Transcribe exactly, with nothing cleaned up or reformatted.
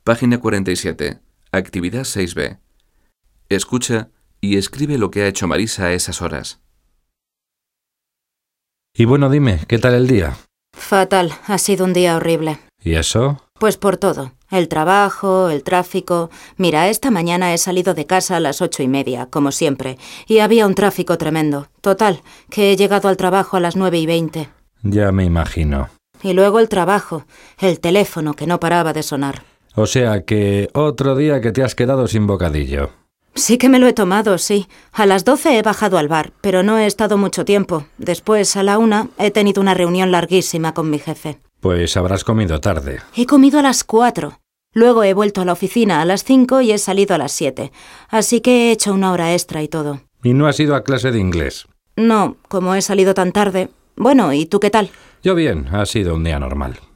Página cuarenta y siete. Actividad seis B. Escucha y escribe lo que ha hecho Marisa a esas horas. Y bueno, dime, ¿qué tal el día? Fatal, ha sido un día horrible. ¿Y eso? Pues por todo. El trabajo, el tráfico... Mira, esta mañana he salido de casa a las ocho y media, como siempre, y había un tráfico tremendo. Total, que he llegado al trabajo a las nueve y veinte. Ya me imagino. Y luego el trabajo, el teléfono que no paraba de sonar. O sea que otro día que te has quedado sin bocadillo. Sí que me lo he tomado, sí. A las doce he bajado al bar, pero no he estado mucho tiempo. Después, a la una, he tenido una reunión larguísima con mi jefe. Pues habrás comido tarde. He comido a las cuatro. Luego he vuelto a la oficina a las cinco y he salido a las siete. Así que he hecho una hora extra y todo. ¿Y no has ido a clase de inglés? No, como he salido tan tarde... Bueno, ¿y tú qué tal? Yo bien, ha sido un día normal.